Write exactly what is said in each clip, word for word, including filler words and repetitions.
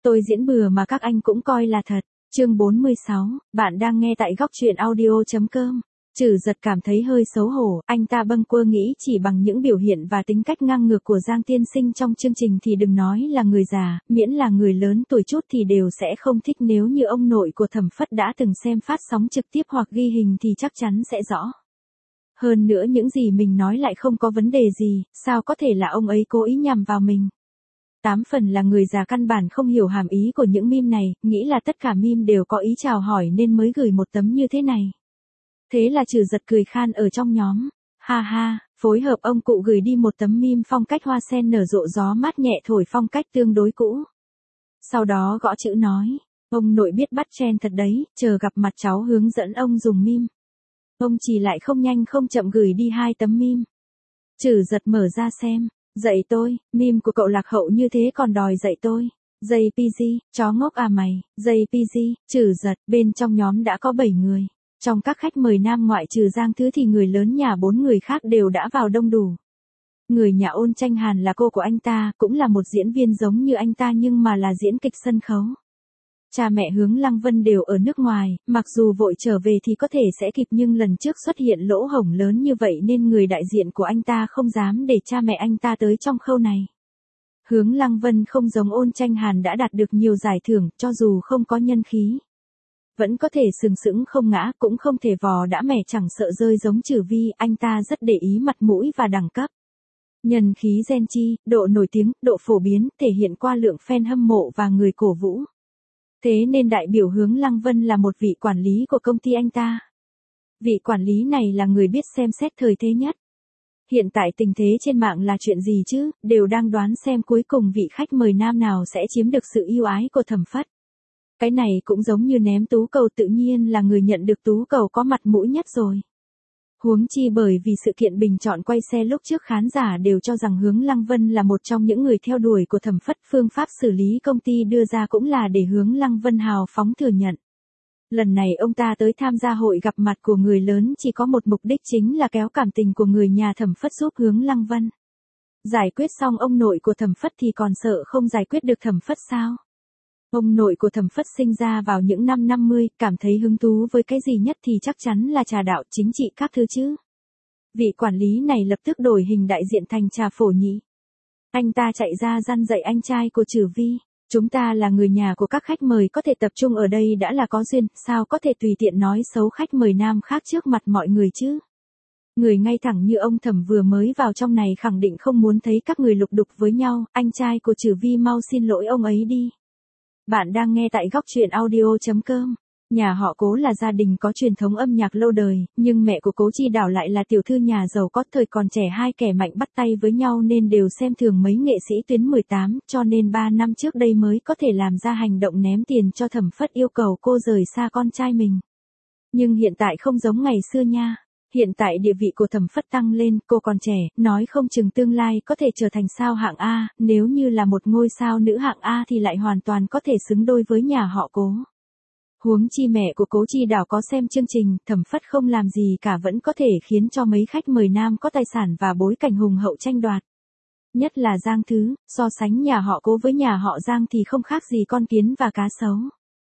Tôi diễn bừa mà các anh cũng coi là thật. Chương bốn mươi sáu, bạn đang nghe tại góc truyện audio.com. Trừ Giật cảm thấy hơi xấu hổ, anh ta bâng quơ nghĩ chỉ bằng những biểu hiện và tính cách ngang ngược của Giang tiên sinh trong chương trình thì đừng nói là người già, miễn là người lớn tuổi chút thì đều sẽ không thích. Nếu như ông nội của Thẩm Phất đã từng xem phát sóng trực tiếp hoặc ghi hình thì chắc chắn sẽ rõ. Hơn nữa những gì mình nói lại không có vấn đề gì, sao có thể là ông ấy cố ý nhằm vào mình. Tám phần là người già căn bản không hiểu hàm ý của những meme này, nghĩ là tất cả meme đều có ý chào hỏi nên mới gửi một tấm như thế này. Thế là Trừ Giật cười khan ở trong nhóm. Ha ha, phối hợp ông cụ gửi đi một tấm meme phong cách hoa sen nở rộ gió mát nhẹ thổi phong cách tương đối cũ. Sau đó gõ chữ nói, ông nội biết bắt trend thật đấy, chờ gặp mặt cháu hướng dẫn ông dùng meme. Ông chỉ lại không nhanh không chậm gửi đi hai tấm meme. Trừ Giật mở ra xem. Dạy tôi, meme của cậu lạc hậu như thế còn đòi dạy tôi. gi pê giê, chó ngốc à mày, gi pê giê, Trừ Giật, bên trong nhóm đã có bảy người. Trong các khách mời nam ngoại trừ Giang Thứ thì người lớn nhà bốn người khác đều đã vào đông đủ. Người nhà Ôn Tranh Hàn là cô của anh ta, cũng là một diễn viên giống như anh ta nhưng mà là diễn kịch sân khấu. Cha mẹ Hướng Lăng Vân đều ở nước ngoài, mặc dù vội trở về thì có thể sẽ kịp nhưng lần trước xuất hiện lỗ hổng lớn như vậy nên người đại diện của anh ta không dám để cha mẹ anh ta tới trong khâu này. Hướng Lăng Vân không giống Ôn Tranh Hàn đã đạt được nhiều giải thưởng, cho dù không có nhân khí. Vẫn có thể sừng sững không ngã, cũng không thể vò đã mẻ chẳng sợ rơi giống Trừ Vi, anh ta rất để ý mặt mũi và đẳng cấp. Nhân khí gen chi, độ nổi tiếng, độ phổ biến, thể hiện qua lượng fan hâm mộ và người cổ vũ. Thế nên đại biểu Hướng Lăng Vân là một vị quản lý của công ty anh ta. Vị quản lý này là người biết xem xét thời thế nhất. Hiện tại tình thế trên mạng là chuyện gì chứ, đều đang đoán xem cuối cùng vị khách mời nam nào sẽ chiếm được sự yêu ái của Thẩm Phất. Cái này cũng giống như ném tú cầu, tự nhiên là người nhận được tú cầu có mặt mũi nhất rồi. Huống chi bởi vì sự kiện bình chọn quay xe lúc trước khán giả đều cho rằng Hướng Lăng Vân là một trong những người theo đuổi của Thẩm Phất, phương pháp xử lý công ty đưa ra cũng là để Hướng Lăng Vân hào phóng thừa nhận. Lần này ông ta tới tham gia hội gặp mặt của người lớn chỉ có một mục đích chính là kéo cảm tình của người nhà Thẩm Phất giúp Hướng Lăng Vân. Giải quyết xong ông nội của Thẩm Phất thì còn sợ không giải quyết được Thẩm Phất sao? Ông nội của Thẩm Phất sinh ra vào những năm năm mươi, cảm thấy hứng thú với cái gì nhất thì chắc chắn là trà đạo, chính trị các thứ chứ. Vị quản lý này lập tức đổi hình đại diện thành Trà Phổ Nhĩ. Anh ta chạy ra răn dạy anh trai của Trừ Vi. Chúng ta là người nhà của các khách mời có thể tập trung ở đây đã là có duyên, sao có thể tùy tiện nói xấu khách mời nam khác trước mặt mọi người chứ. Người ngay thẳng như ông Thẩm vừa mới vào trong này khẳng định không muốn thấy các người lục đục với nhau, anh trai của Trừ Vi mau xin lỗi ông ấy đi. Bạn đang nghe tại góc truyện audio.com. Nhà họ Cố là gia đình có truyền thống âm nhạc lâu đời, nhưng mẹ của Cố Chi Đảo lại là tiểu thư nhà giàu có, thời còn trẻ hai kẻ mạnh bắt tay với nhau nên đều xem thường mấy nghệ sĩ tuyến mười tám, cho nên ba năm trước đây mới có thể làm ra hành động ném tiền cho Thẩm Phất yêu cầu cô rời xa con trai mình. Nhưng hiện tại không giống ngày xưa nha. Hiện tại địa vị của Thẩm Phất tăng lên, cô còn trẻ, nói không chừng tương lai có thể trở thành sao hạng A, nếu như là một ngôi sao nữ hạng A thì lại hoàn toàn có thể xứng đôi với nhà họ Cố. Huống chi mẹ của Cố Chi Đảo có xem chương trình, Thẩm Phất không làm gì cả vẫn có thể khiến cho mấy khách mời nam có tài sản và bối cảnh hùng hậu tranh đoạt. Nhất là Giang Thứ, so sánh nhà họ Cố với nhà họ Giang thì không khác gì con kiến và cá sấu.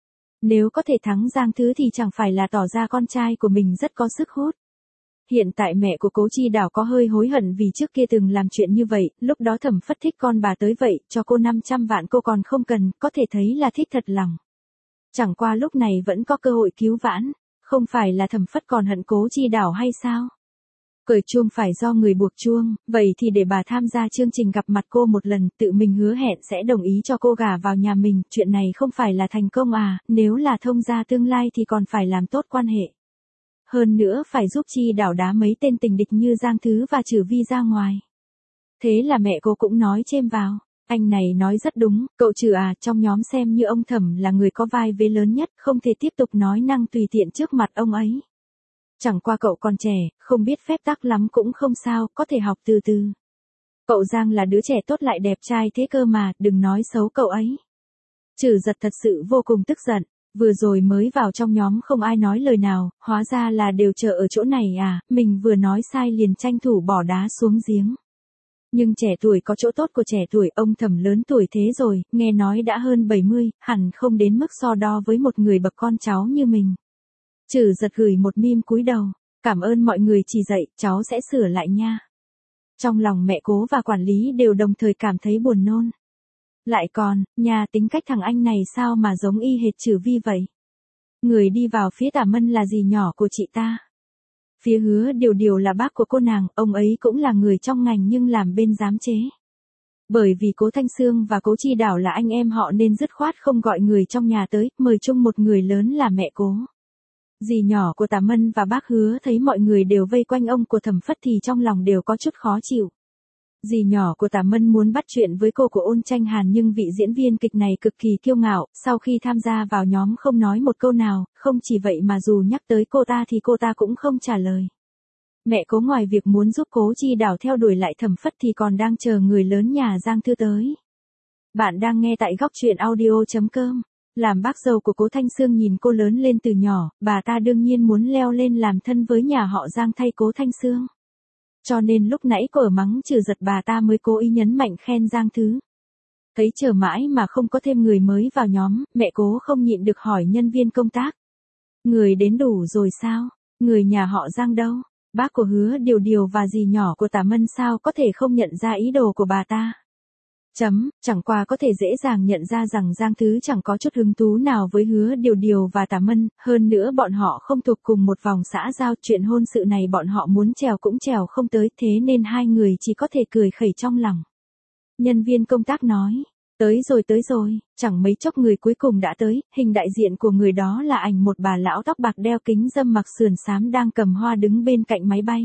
Nếu có thể thắng Giang Thứ thì chẳng phải là tỏ ra con trai của mình rất có sức hút. Hiện tại mẹ của Cố Chi Đảo có hơi hối hận vì trước kia từng làm chuyện như vậy, lúc đó Thẩm Phất thích con bà tới vậy, cho cô năm trăm vạn cô còn không cần, có thể thấy là thích thật lòng. Chẳng qua lúc này vẫn có cơ hội cứu vãn, không phải là Thẩm Phất còn hận Cố Chi Đảo hay sao? Cởi chuông phải do người buộc chuông, vậy thì để bà tham gia chương trình gặp mặt cô một lần, tự mình hứa hẹn sẽ đồng ý cho cô gả vào nhà mình, chuyện này không phải là thành công à, nếu là thông gia tương lai thì còn phải làm tốt quan hệ. Hơn nữa phải giúp Chi Đảo đá mấy tên tình địch như Giang Thứ và Trừ Vi ra ngoài. Thế là mẹ cô cũng nói chêm vào. Anh này nói rất đúng, cậu Trừ à, trong nhóm xem như ông Thẩm là người có vai vế lớn nhất, không thể tiếp tục nói năng tùy tiện trước mặt ông ấy. Chẳng qua cậu còn trẻ, không biết phép tắc lắm cũng không sao, có thể học từ từ. Cậu Giang là đứa trẻ tốt lại đẹp trai thế cơ mà, đừng nói xấu cậu ấy. Trừ Giật thật sự vô cùng tức giận. Vừa rồi mới vào trong nhóm không ai nói lời nào, hóa ra là đều chờ ở chỗ này à, mình vừa nói sai liền tranh thủ bỏ đá xuống giếng. Nhưng trẻ tuổi có chỗ tốt của trẻ tuổi, ông Thẩm lớn tuổi thế rồi, nghe nói đã hơn bảy mươi, hẳn không đến mức so đo với một người bậc con cháu như mình. Trử Giật gửi một meme cúi đầu, cảm ơn mọi người chỉ dạy, cháu sẽ sửa lại nha. Trong lòng mẹ Cố và quản lý đều đồng thời cảm thấy buồn nôn. Lại còn, nhà tính cách thằng anh này sao mà giống y hệt Trử Vi vậy? Người đi vào phía Tả Mân là dì nhỏ của chị ta. Phía Hứa Điều Điều là bác của cô nàng, ông ấy cũng là người trong ngành nhưng làm bên giám chế. Bởi vì Cố Thanh Sương và Cố Chi Đảo là anh em họ nên dứt khoát không gọi người trong nhà tới, mời chung một người lớn là mẹ Cố. Dì nhỏ của Tả Mân và bác Hứa thấy mọi người đều vây quanh ông của Thẩm Phất thì trong lòng đều có chút khó chịu. Dì nhỏ của Tả Mân muốn bắt chuyện với cô của Ôn Tranh Hàn nhưng vị diễn viên kịch này cực kỳ kiêu ngạo, sau khi tham gia vào nhóm không nói một câu nào, không chỉ vậy mà dù nhắc tới cô ta thì cô ta cũng không trả lời. Mẹ Cố ngoài việc muốn giúp Cố Chi Đảo theo đuổi lại Thẩm Phất thì còn đang chờ người lớn nhà Giang Thư tới. Bạn đang nghe tại góc truyện audio chấm com. Làm bác dâu của Cố Thanh Sương nhìn cô lớn lên từ nhỏ, bà ta đương nhiên muốn leo lên làm thân với nhà họ Giang thay Cố Thanh Sương. Cho nên lúc nãy cô ở mắng Trử Giật bà ta mới cố ý nhấn mạnh khen Giang Thứ. Thấy chờ mãi mà không có thêm người mới vào nhóm, mẹ Cố không nhịn được hỏi nhân viên công tác. Người đến đủ rồi sao? Người nhà họ Giang đâu? Bác của Hứa Điều Điều và dì nhỏ của Tả Mân sao có thể không nhận ra ý đồ của bà ta? Chấm, chẳng qua có thể dễ dàng nhận ra rằng Giang Thứ chẳng có chút hứng thú nào với Hứa Điều Điều và Tả Mân, hơn nữa bọn họ không thuộc cùng một vòng xã giao, chuyện hôn sự này bọn họ muốn trèo cũng trèo không tới, thế nên hai người chỉ có thể cười khẩy trong lòng. Nhân viên công tác nói, tới rồi tới rồi, chẳng mấy chốc người cuối cùng đã tới, hình đại diện của người đó là ảnh một bà lão tóc bạc đeo kính râm mặc sườn xám đang cầm hoa đứng bên cạnh máy bay.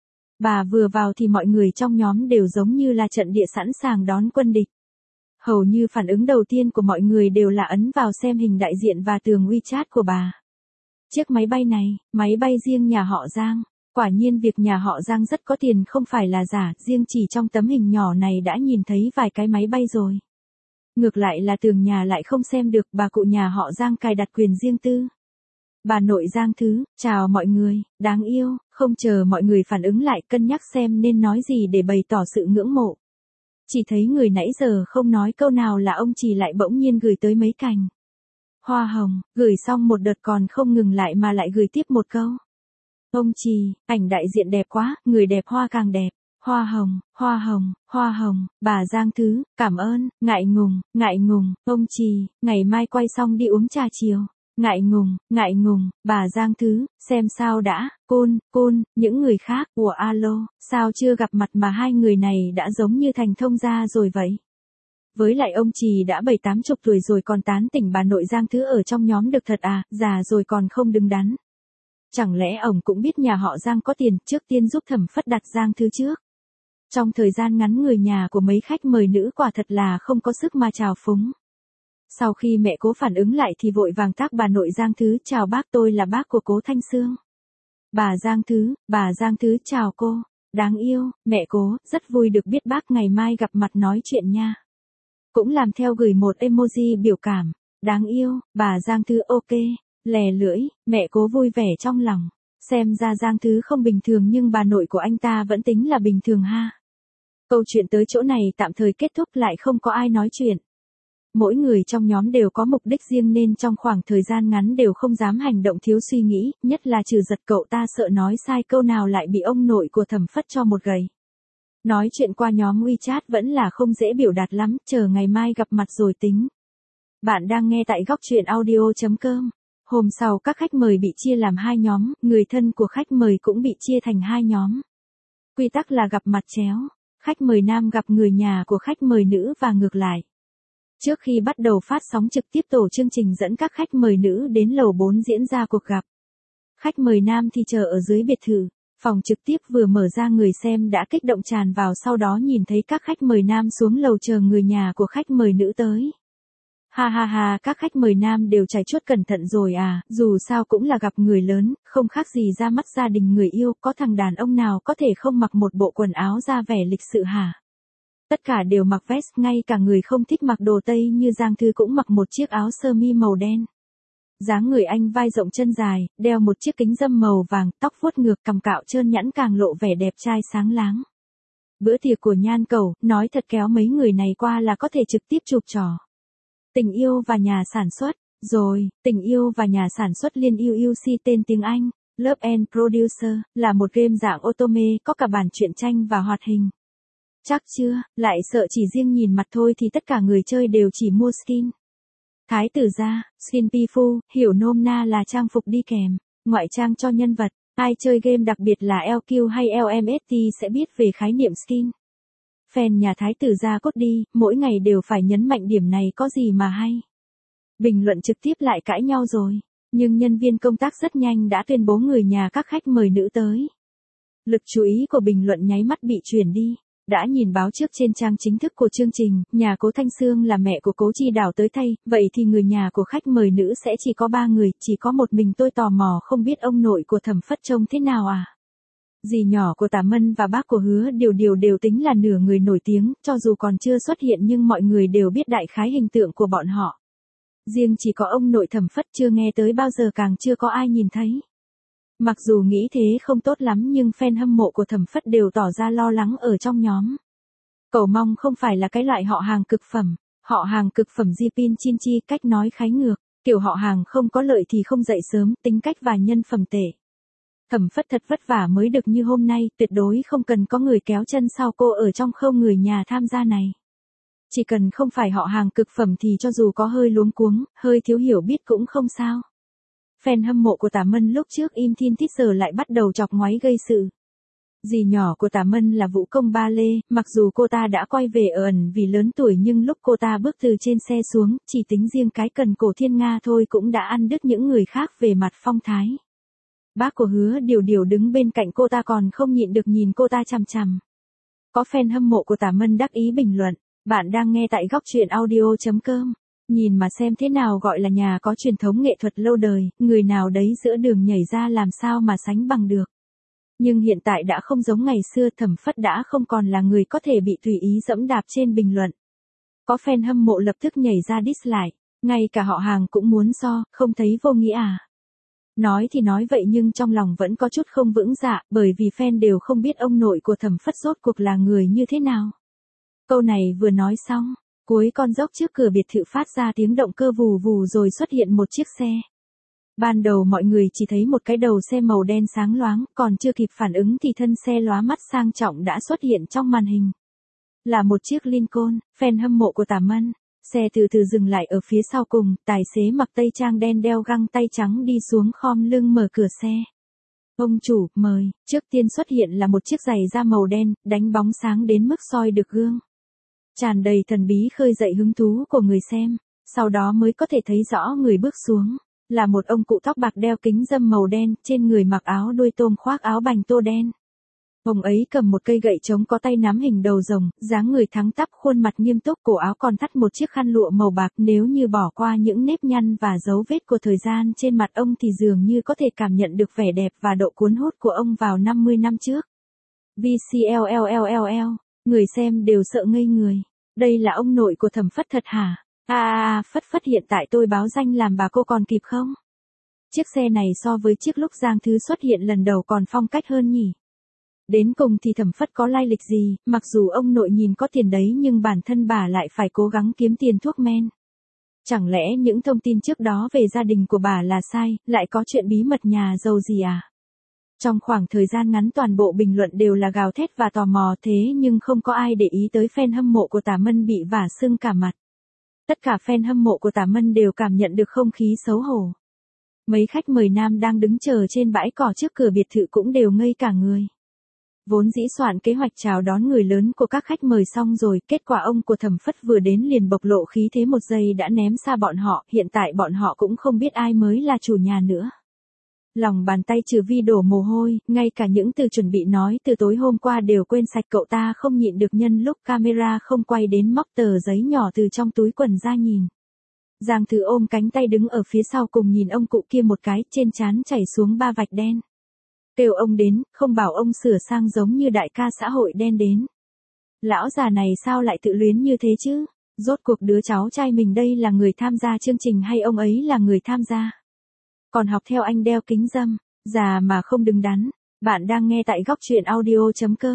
Bà vừa vào thì mọi người trong nhóm đều giống như là trận địa sẵn sàng đón quân địch. Hầu như phản ứng đầu tiên của mọi người đều là ấn vào xem hình đại diện và tường WeChat của bà. Chiếc máy bay này, máy bay riêng nhà họ Giang. Quả nhiên việc nhà họ Giang rất có tiền không phải là giả, riêng chỉ trong tấm hình nhỏ này đã nhìn thấy vài cái máy bay rồi. Ngược lại là tường nhà lại không xem được, bà cụ nhà họ Giang cài đặt quyền riêng tư. Bà nội Giang Thứ, chào mọi người, đáng yêu, không chờ mọi người phản ứng lại cân nhắc xem nên nói gì để bày tỏ sự ngưỡng mộ. Chỉ thấy người nãy giờ không nói câu nào là ông Trì lại bỗng nhiên gửi tới mấy cành hoa hồng, gửi xong một đợt còn không ngừng lại mà lại gửi tiếp một câu. Ông Trì, ảnh đại diện đẹp quá, người đẹp hoa càng đẹp. Hoa hồng, hoa hồng, hoa hồng, bà Giang Thứ, cảm ơn, ngại ngùng, ngại ngùng, ông Trì, ngày mai quay xong đi uống trà chiều. Ngại ngùng, ngại ngùng, bà Giang Thứ, xem sao đã, côn, côn, những người khác, ủa alo, sao chưa gặp mặt mà hai người này đã giống như thành thông gia rồi vậy? Với lại ông Trì đã bảy tám chục tuổi rồi còn tán tỉnh bà nội Giang Thứ ở trong nhóm được thật à, già rồi còn không đứng đắn. Chẳng lẽ ổng cũng biết nhà họ Giang có tiền, trước tiên giúp Thẩm Phất đặt Giang Thứ trước. Trong thời gian ngắn người nhà của mấy khách mời nữ quả thật là không có sức mà chào phúng. Sau khi mẹ Cố phản ứng lại thì vội vàng tác bà nội Giang Thứ, chào bác, tôi là bác của Cố Thanh Sương. Bà Giang Thứ, bà Giang Thứ chào cô, đáng yêu, mẹ Cố, rất vui được biết bác, ngày mai gặp mặt nói chuyện nha. Cũng làm theo gửi một emoji biểu cảm, đáng yêu, bà Giang Thứ ok, lè lưỡi, mẹ Cố vui vẻ trong lòng, xem ra Giang Thứ không bình thường nhưng bà nội của anh ta vẫn tính là bình thường ha. Câu chuyện tới chỗ này tạm thời kết thúc, lại không có ai nói chuyện. Mỗi người trong nhóm đều có mục đích riêng nên trong khoảng thời gian ngắn đều không dám hành động thiếu suy nghĩ, nhất là Trử Giật, cậu ta sợ nói sai câu nào lại bị ông nội của Thẩm Phất cho một gầy. Nói chuyện qua nhóm WeChat vẫn là không dễ biểu đạt lắm, chờ ngày mai gặp mặt rồi tính. Bạn đang nghe tại góc truyện audio chấm com. Hôm sau các khách mời bị chia làm hai nhóm, người thân của khách mời cũng bị chia thành hai nhóm. Quy tắc là gặp mặt chéo, khách mời nam gặp người nhà của khách mời nữ và ngược lại. Trước khi bắt đầu phát sóng trực tiếp, tổ chương trình dẫn các khách mời nữ đến lầu bốn diễn ra cuộc gặp. Khách mời nam thì chờ ở dưới biệt thự, phòng trực tiếp vừa mở ra người xem đã kích động tràn vào, sau đó nhìn thấy các khách mời nam xuống lầu chờ người nhà của khách mời nữ tới. Ha ha ha, các khách mời nam đều trải chuốt cẩn thận rồi à, dù sao cũng là gặp người lớn, không khác gì ra mắt gia đình người yêu, có thằng đàn ông nào có thể không mặc một bộ quần áo ra vẻ lịch sự hả? Tất cả đều mặc vest, ngay cả người không thích mặc đồ Tây như Giang Thư cũng mặc một chiếc áo sơ mi màu đen. Dáng người anh vai rộng chân dài, đeo một chiếc kính râm màu vàng, tóc vuốt ngược, cằm cạo trơn nhẵn càng lộ vẻ đẹp trai sáng láng. Bữa tiệc của Nhan Cẩu, nói thật kéo mấy người này qua là có thể trực tiếp chụp trò. Tình yêu và nhà sản xuất. Rồi, Tình yêu và nhà sản xuất liên u u xê tên tiếng Anh, Love and Producer, là một game dạng otome có cả bản truyện tranh và hoạt hình. Chắc chưa, lại sợ chỉ riêng nhìn mặt thôi thì tất cả người chơi đều chỉ mua skin. Thái tử gia, skin Pifu, hiểu nôm na là trang phục đi kèm, ngoại trang cho nhân vật. Ai chơi game đặc biệt là lờ quy hay lờ em ét tê sẽ biết về khái niệm skin. Fan nhà thái tử gia cốt đi, mỗi ngày đều phải nhấn mạnh điểm này có gì mà hay. Bình luận trực tiếp lại cãi nhau rồi, nhưng nhân viên công tác rất nhanh đã tuyên bố người nhà các khách mời nữ tới. Lực chú ý của bình luận nháy mắt bị chuyển đi. Đã nhìn báo trước trên trang chính thức của chương trình, nhà cố Thanh Sương là mẹ của cố Chi Đào tới thay, vậy thì người nhà của khách mời nữ sẽ chỉ có ba người, chỉ có một mình tôi tò mò không biết ông nội của Thẩm Phất trông thế nào à. Dì nhỏ của Tả Mân và bác của Hứa Điều Điều đều tính là nửa người nổi tiếng, cho dù còn chưa xuất hiện nhưng mọi người đều biết đại khái hình tượng của bọn họ. Riêng chỉ có ông nội Thẩm Phất chưa nghe tới bao giờ, càng chưa có ai nhìn thấy. Mặc dù nghĩ thế không tốt lắm nhưng fan hâm mộ của Thẩm Phất đều tỏ ra lo lắng ở trong nhóm. Cầu mong không phải là cái loại họ hàng cực phẩm, họ hàng cực phẩm Jipin Chin Chi, cách nói khái ngược, kiểu họ hàng không có lợi thì không dậy sớm, tính cách và nhân phẩm tệ. Thẩm Phất thật vất vả mới được như hôm nay, tuyệt đối không cần có người kéo chân sau cô ở trong khâu người nhà tham gia này. Chỉ cần không phải họ hàng cực phẩm thì cho dù có hơi luống cuống, hơi thiếu hiểu biết cũng không sao. Fan hâm mộ của Tả Mân lúc trước im thin tít giờ lại bắt đầu chọc ngoáy gây sự. Dì nhỏ của Tả Mân là vũ công ba lê, mặc dù cô ta đã quay về ở ẩn vì lớn tuổi nhưng lúc cô ta bước từ trên xe xuống, chỉ tính riêng cái cần cổ Thiên Nga thôi cũng đã ăn đứt những người khác về mặt phong thái. Bác của Hứa Điều Điều đứng bên cạnh cô ta còn không nhịn được nhìn cô ta chằm chằm. Có fan hâm mộ của Tả Mân đắc ý bình luận, bạn đang nghe tại góc truyện audio chấm com. Nhìn mà xem thế nào gọi là nhà có truyền thống nghệ thuật lâu đời, người nào đấy giữa đường nhảy ra làm sao mà sánh bằng được. Nhưng hiện tại đã không giống ngày xưa, Thẩm Phất đã không còn là người có thể bị tùy ý dẫm đạp trên bình luận. Có fan hâm mộ lập tức nhảy ra dislike, ngay cả họ hàng cũng muốn so, không thấy vô nghĩa à. Nói thì nói vậy nhưng trong lòng vẫn có chút không vững dạ, bởi vì fan đều không biết ông nội của Thẩm Phất rốt cuộc là người như thế nào. Câu này vừa nói xong, cuối con dốc trước cửa biệt thự phát ra tiếng động cơ vù vù rồi xuất hiện một chiếc xe. Ban đầu mọi người chỉ thấy một cái đầu xe màu đen sáng loáng, còn chưa kịp phản ứng thì thân xe lóa mắt sang trọng đã xuất hiện trong màn hình. Là một chiếc Lincoln, fan hâm mộ của Tả Mân. Xe từ từ dừng lại ở phía sau cùng, tài xế mặc tây trang đen đeo găng tay trắng đi xuống khom lưng mở cửa xe. Ông chủ, mời. Trước tiên xuất hiện là một chiếc giày da màu đen, đánh bóng sáng đến mức soi được gương. Tràn đầy thần bí khơi dậy hứng thú của người xem, sau đó mới có thể thấy rõ người bước xuống. Là một ông cụ tóc bạc đeo kính râm màu đen, trên người mặc áo đuôi tôm khoác áo bành tô đen. Ông ấy cầm một cây gậy trống có tay nắm hình đầu rồng, dáng người thẳng tắp, khuôn mặt nghiêm túc, cổ áo còn thắt một chiếc khăn lụa màu bạc. Nếu như bỏ qua những nếp nhăn và dấu vết của thời gian trên mặt ông thì dường như có thể cảm nhận được vẻ đẹp và độ cuốn hút của ông vào năm mươi năm trước. vê xê lờ lờ lờ lờ lờ, người xem đều sợ ngây người. Đây là ông nội của Thẩm Phất thật hả? À, à, à Phất Phất, hiện tại tôi báo danh làm bà cô còn kịp không? Chiếc xe này so với chiếc lúc Giang Thứ xuất hiện lần đầu còn phong cách hơn nhỉ? Đến cùng thì Thẩm Phất có lai lịch gì, mặc dù ông nội nhìn có tiền đấy nhưng bản thân bà lại phải cố gắng kiếm tiền thuốc men. Chẳng lẽ những thông tin trước đó về gia đình của bà là sai, lại có chuyện bí mật nhà giàu gì à? Trong khoảng thời gian ngắn toàn bộ bình luận đều là gào thét và tò mò, thế nhưng không có ai để ý tới fan hâm mộ của Tả Mân bị vả sưng cả mặt. Tất cả fan hâm mộ của Tả Mân đều cảm nhận được không khí xấu hổ. Mấy khách mời nam đang đứng chờ trên bãi cỏ trước cửa biệt thự cũng đều ngây cả người. Vốn dĩ soạn kế hoạch chào đón người lớn của các khách mời xong rồi, kết quả ông của Thẩm Phất vừa đến liền bộc lộ khí thế một giây đã ném xa bọn họ, hiện tại bọn họ cũng không biết ai mới là chủ nhà nữa. Lòng bàn tay trừ vi đổ mồ hôi, ngay cả những từ chuẩn bị nói từ tối hôm qua đều quên sạch, cậu ta không nhịn được nhân lúc camera không quay đến móc tờ giấy nhỏ từ trong túi quần ra nhìn. Giang Thứ ôm cánh tay đứng ở phía sau cùng nhìn ông cụ kia một cái, trên trán chảy xuống ba vạch đen. Kêu ông đến, không bảo ông sửa sang giống như đại ca xã hội đen đến. Lão già này sao lại tự luyến như thế chứ? Rốt cuộc đứa cháu trai mình đây là người tham gia chương trình hay ông ấy là người tham gia? Còn học theo anh đeo kính râm, già mà không đứng đắn. Bạn đang nghe tại góc truyện audio chấm com.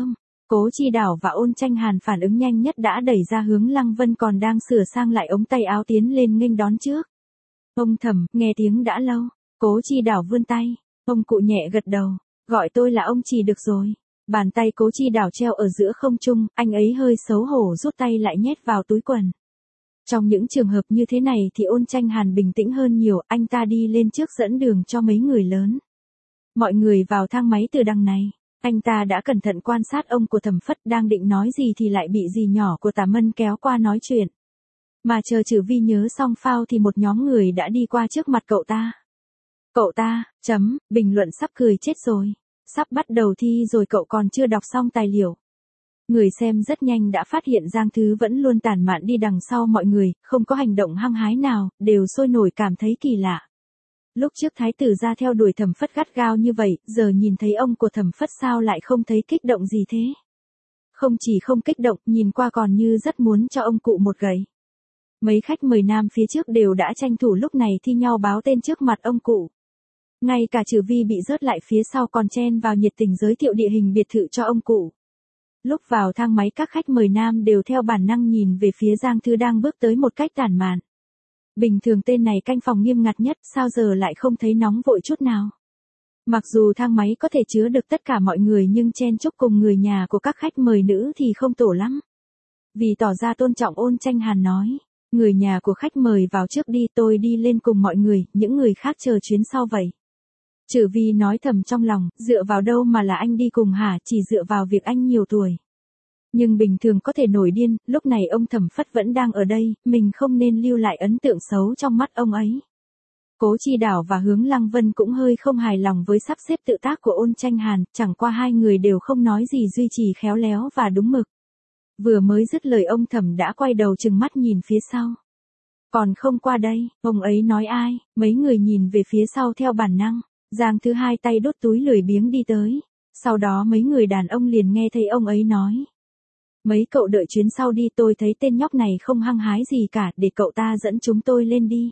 Cố Chi Đảo và Ôn Tranh Hàn phản ứng nhanh nhất đã đẩy ra hướng Lăng Vân còn đang sửa sang lại ống tay áo tiến lên nghênh đón trước. Ông Thẩm, nghe tiếng đã lâu. Cố Chi Đảo vươn tay. Ông cụ nhẹ gật đầu. Gọi tôi là ông Chỉ được rồi. Bàn tay Cố Chi Đảo treo ở giữa không trung, anh ấy hơi xấu hổ rút tay lại nhét vào túi quần. Trong những trường hợp như thế này thì Ôn Tranh Hàn bình tĩnh hơn nhiều, anh ta đi lên trước dẫn đường cho mấy người lớn. Mọi người vào thang máy từ đằng này. Anh ta đã cẩn thận quan sát ông của Thẩm Phất đang định nói gì thì lại bị dì nhỏ của Tả Mân kéo qua nói chuyện. Mà chờ Trử Vi nhớ xong phao thì một nhóm người đã đi qua trước mặt cậu ta. Cậu ta, chấm, bình luận sắp cười chết rồi. Sắp bắt đầu thi rồi cậu còn chưa đọc xong tài liệu. Người xem rất nhanh đã phát hiện Giang Thứ vẫn luôn tản mạn đi đằng sau mọi người, không có hành động hăng hái nào, đều sôi nổi cảm thấy kỳ lạ. Lúc trước thái tử ra theo đuổi Thẩm Phất gắt gao như vậy, giờ nhìn thấy ông của Thẩm Phất sao lại không thấy kích động gì thế? Không chỉ không kích động, nhìn qua còn như rất muốn cho ông cụ một gậy. Mấy khách mời nam phía trước đều đã tranh thủ lúc này thi nhau báo tên trước mặt ông cụ. Ngay cả Trử Vi bị rớt lại phía sau còn chen vào nhiệt tình giới thiệu địa hình biệt thự cho ông cụ. Lúc vào thang máy các khách mời nam đều theo bản năng nhìn về phía Giang Thư đang bước tới một cách tản mạn. Bình thường tên này canh phòng nghiêm ngặt nhất, sao giờ lại không thấy nóng vội chút nào. Mặc dù thang máy có thể chứa được tất cả mọi người nhưng chen chúc cùng người nhà của các khách mời nữ thì không tổ lắm. Vì tỏ ra tôn trọng Ôn Tranh Hàn nói, người nhà của khách mời vào trước đi, tôi đi lên cùng mọi người, những người khác chờ chuyến sau vậy. Trử Vi nói thầm trong lòng, dựa vào đâu mà là anh đi cùng hả, chỉ dựa vào việc anh nhiều tuổi. Nhưng bình thường có thể nổi điên, lúc này ông Thẩm Phất vẫn đang ở đây, mình không nên lưu lại ấn tượng xấu trong mắt ông ấy. Cố Chi Đảo và Hướng Lăng Vân cũng hơi không hài lòng với sắp xếp tự tác của Ôn Tranh Hàn, chẳng qua hai người đều không nói gì duy trì khéo léo và đúng mực. Vừa mới dứt lời ông Thẩm đã quay đầu trừng mắt nhìn phía sau. Còn không qua đây, ông ấy nói ai, mấy người nhìn về phía sau theo bản năng. Giang Thứ hai tay đốt túi lười biếng đi tới. Sau đó mấy người đàn ông liền nghe thấy ông ấy nói. Mấy cậu đợi chuyến sau đi, tôi thấy tên nhóc này không hăng hái gì cả, để cậu ta dẫn chúng tôi lên đi.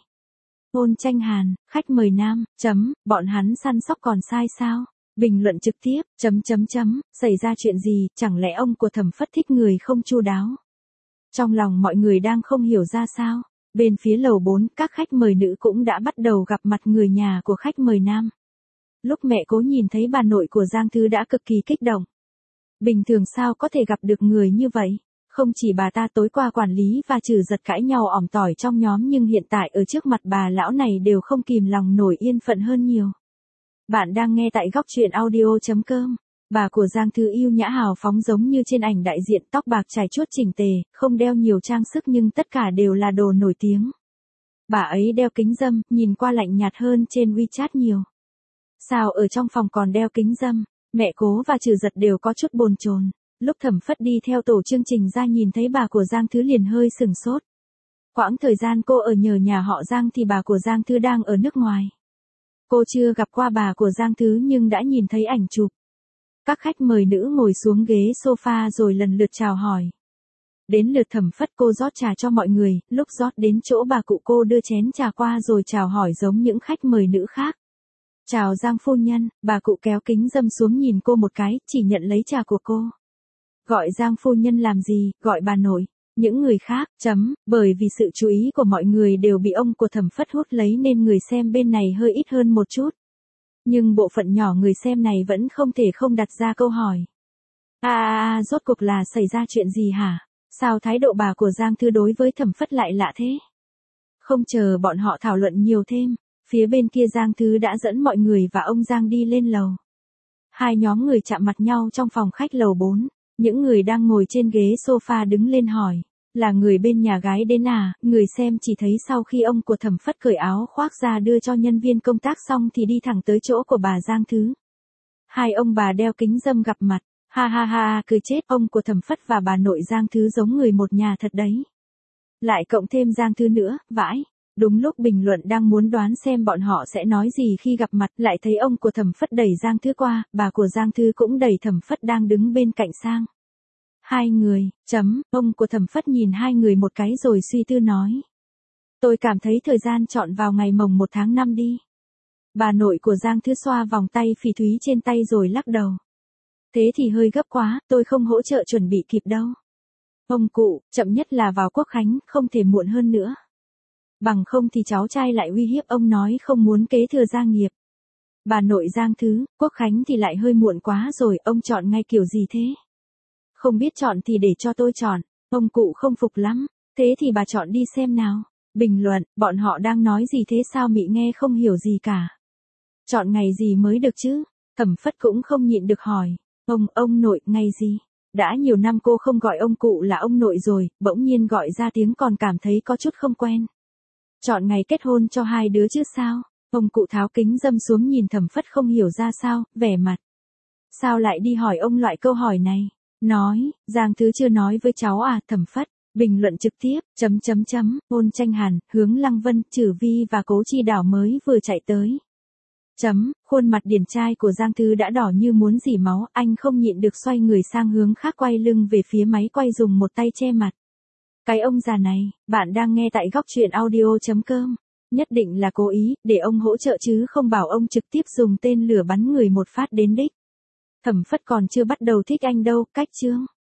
Ôn Tranh Hàn, khách mời nam, chấm, bọn hắn săn sóc còn sai sao? Bình luận trực tiếp, chấm chấm chấm, xảy ra chuyện gì, chẳng lẽ ông của Thẩm Phất thích người không chu đáo? Trong lòng mọi người đang không hiểu ra sao. Bên phía lầu bốn, các khách mời nữ cũng đã bắt đầu gặp mặt người nhà của khách mời nam. Lúc mẹ Cố nhìn thấy bà nội của Giang Thư đã cực kỳ kích động. Bình thường sao có thể gặp được người như vậy? Không chỉ bà ta tối qua quản lý và Trử Giật cãi nhau ỏm tỏi trong nhóm nhưng hiện tại ở trước mặt bà lão này đều không kìm lòng nổi yên phận hơn nhiều. Bạn đang nghe tại góc truyện audio chấm com. Bà của Giang Thư yêu nhã hào phóng giống như trên ảnh đại diện, tóc bạc chải chuốt chỉnh tề, không đeo nhiều trang sức nhưng tất cả đều là đồ nổi tiếng. Bà ấy đeo kính râm, nhìn qua lạnh nhạt hơn trên WeChat nhiều. Sao ở trong phòng còn đeo kính râm? Mẹ Cố và Trử Giật đều có chút bồn chồn. Lúc Thẩm Phất đi theo tổ chương trình ra nhìn thấy bà của Giang Thư liền hơi sừng sốt. Quãng thời gian cô ở nhờ nhà họ Giang thì bà của Giang Thư đang ở nước ngoài. Cô chưa gặp qua bà của Giang Thư nhưng đã nhìn thấy ảnh chụp. Các khách mời nữ ngồi xuống ghế sofa rồi lần lượt chào hỏi. Đến lượt Thẩm Phất, cô rót trà cho mọi người, lúc rót đến chỗ bà cụ cô đưa chén trà qua rồi chào hỏi giống những khách mời nữ khác. Chào Giang phu nhân, bà cụ kéo kính râm xuống nhìn cô một cái, chỉ nhận lấy trà của cô. Gọi Giang phu nhân làm gì, gọi bà nội. Những người khác, chấm, bởi vì sự chú ý của mọi người đều bị ông của Thẩm Phất hút lấy nên người xem bên này hơi ít hơn một chút. Nhưng bộ phận nhỏ người xem này vẫn không thể không đặt ra câu hỏi. À, à, à rốt cuộc là xảy ra chuyện gì hả? Sao thái độ bà của Giang Thư đối với Thẩm Phất lại lạ thế? Không chờ bọn họ thảo luận nhiều thêm, phía bên kia Giang Thư đã dẫn mọi người và ông Giang đi lên lầu. Hai nhóm người chạm mặt nhau trong phòng khách lầu bốn. Những người đang ngồi trên ghế sofa đứng lên hỏi, là người bên nhà gái đến à? Người xem chỉ thấy sau khi ông của Thẩm Phất cởi áo khoác ra đưa cho nhân viên công tác xong thì đi thẳng tới chỗ của bà Giang Thứ. Hai ông bà đeo kính râm gặp mặt, ha ha ha, cười chết, ông của Thẩm Phất và bà nội Giang Thứ giống người một nhà thật đấy. Lại cộng thêm Giang Thứ nữa, vãi. Đúng lúc bình luận đang muốn đoán xem bọn họ sẽ nói gì khi gặp mặt, lại thấy ông của Thẩm Phất đẩy Giang Thư qua, bà của Giang Thư cũng đẩy Thẩm Phất đang đứng bên cạnh sang. Hai người, chấm, ông của Thẩm Phất nhìn hai người một cái rồi suy tư nói. Tôi cảm thấy thời gian chọn vào ngày mồng một tháng năm đi. Bà nội của Giang Thư xoa vòng tay phỉ thúy trên tay rồi lắc đầu. Thế thì hơi gấp quá, tôi không hỗ trợ chuẩn bị kịp đâu. Ông cụ, chậm nhất là vào Quốc khánh, không thể muộn hơn nữa. Bằng không thì cháu trai lại uy hiếp ông nói không muốn kế thừa gia nghiệp. Bà nội Giang Thứ, Quốc khánh thì lại hơi muộn quá rồi, ông chọn ngay kiểu gì thế? Không biết chọn thì để cho tôi chọn, ông cụ không phục lắm, thế thì bà chọn đi xem nào. Bình luận, bọn họ đang nói gì thế sao Mị nghe không hiểu gì cả. Chọn ngày gì mới được chứ? Thẩm Phất cũng không nhịn được hỏi, ông, ông nội, ngày gì? Đã nhiều năm cô không gọi ông cụ là ông nội rồi, bỗng nhiên gọi ra tiếng còn cảm thấy có chút không quen. Chọn ngày kết hôn cho hai đứa chứ sao? Ông cụ tháo kính râm xuống nhìn Thẩm Phất không hiểu ra sao, vẻ mặt. Sao lại đi hỏi ông loại câu hỏi này? Nói, Giang Thứ chưa nói với cháu à, Thẩm Phất. Bình luận trực tiếp, chấm chấm chấm, Ôn Tranh Hàn, Hướng Lăng Vân, Trử Vi và Cố Chi Đảo mới vừa chạy tới. Chấm, khuôn mặt điển trai của Giang Thứ đã đỏ như muốn rỉ máu, anh không nhịn được xoay người sang hướng khác quay lưng về phía máy quay dùng một tay che mặt. Cái ông già này, bạn đang nghe tại góc truyện audio.com. Nhất định là cố ý, để ông hỗ trợ chứ không bảo ông trực tiếp dùng tên lửa bắn người một phát đến đích. Thẩm Phất còn chưa bắt đầu thích anh đâu, cách chương.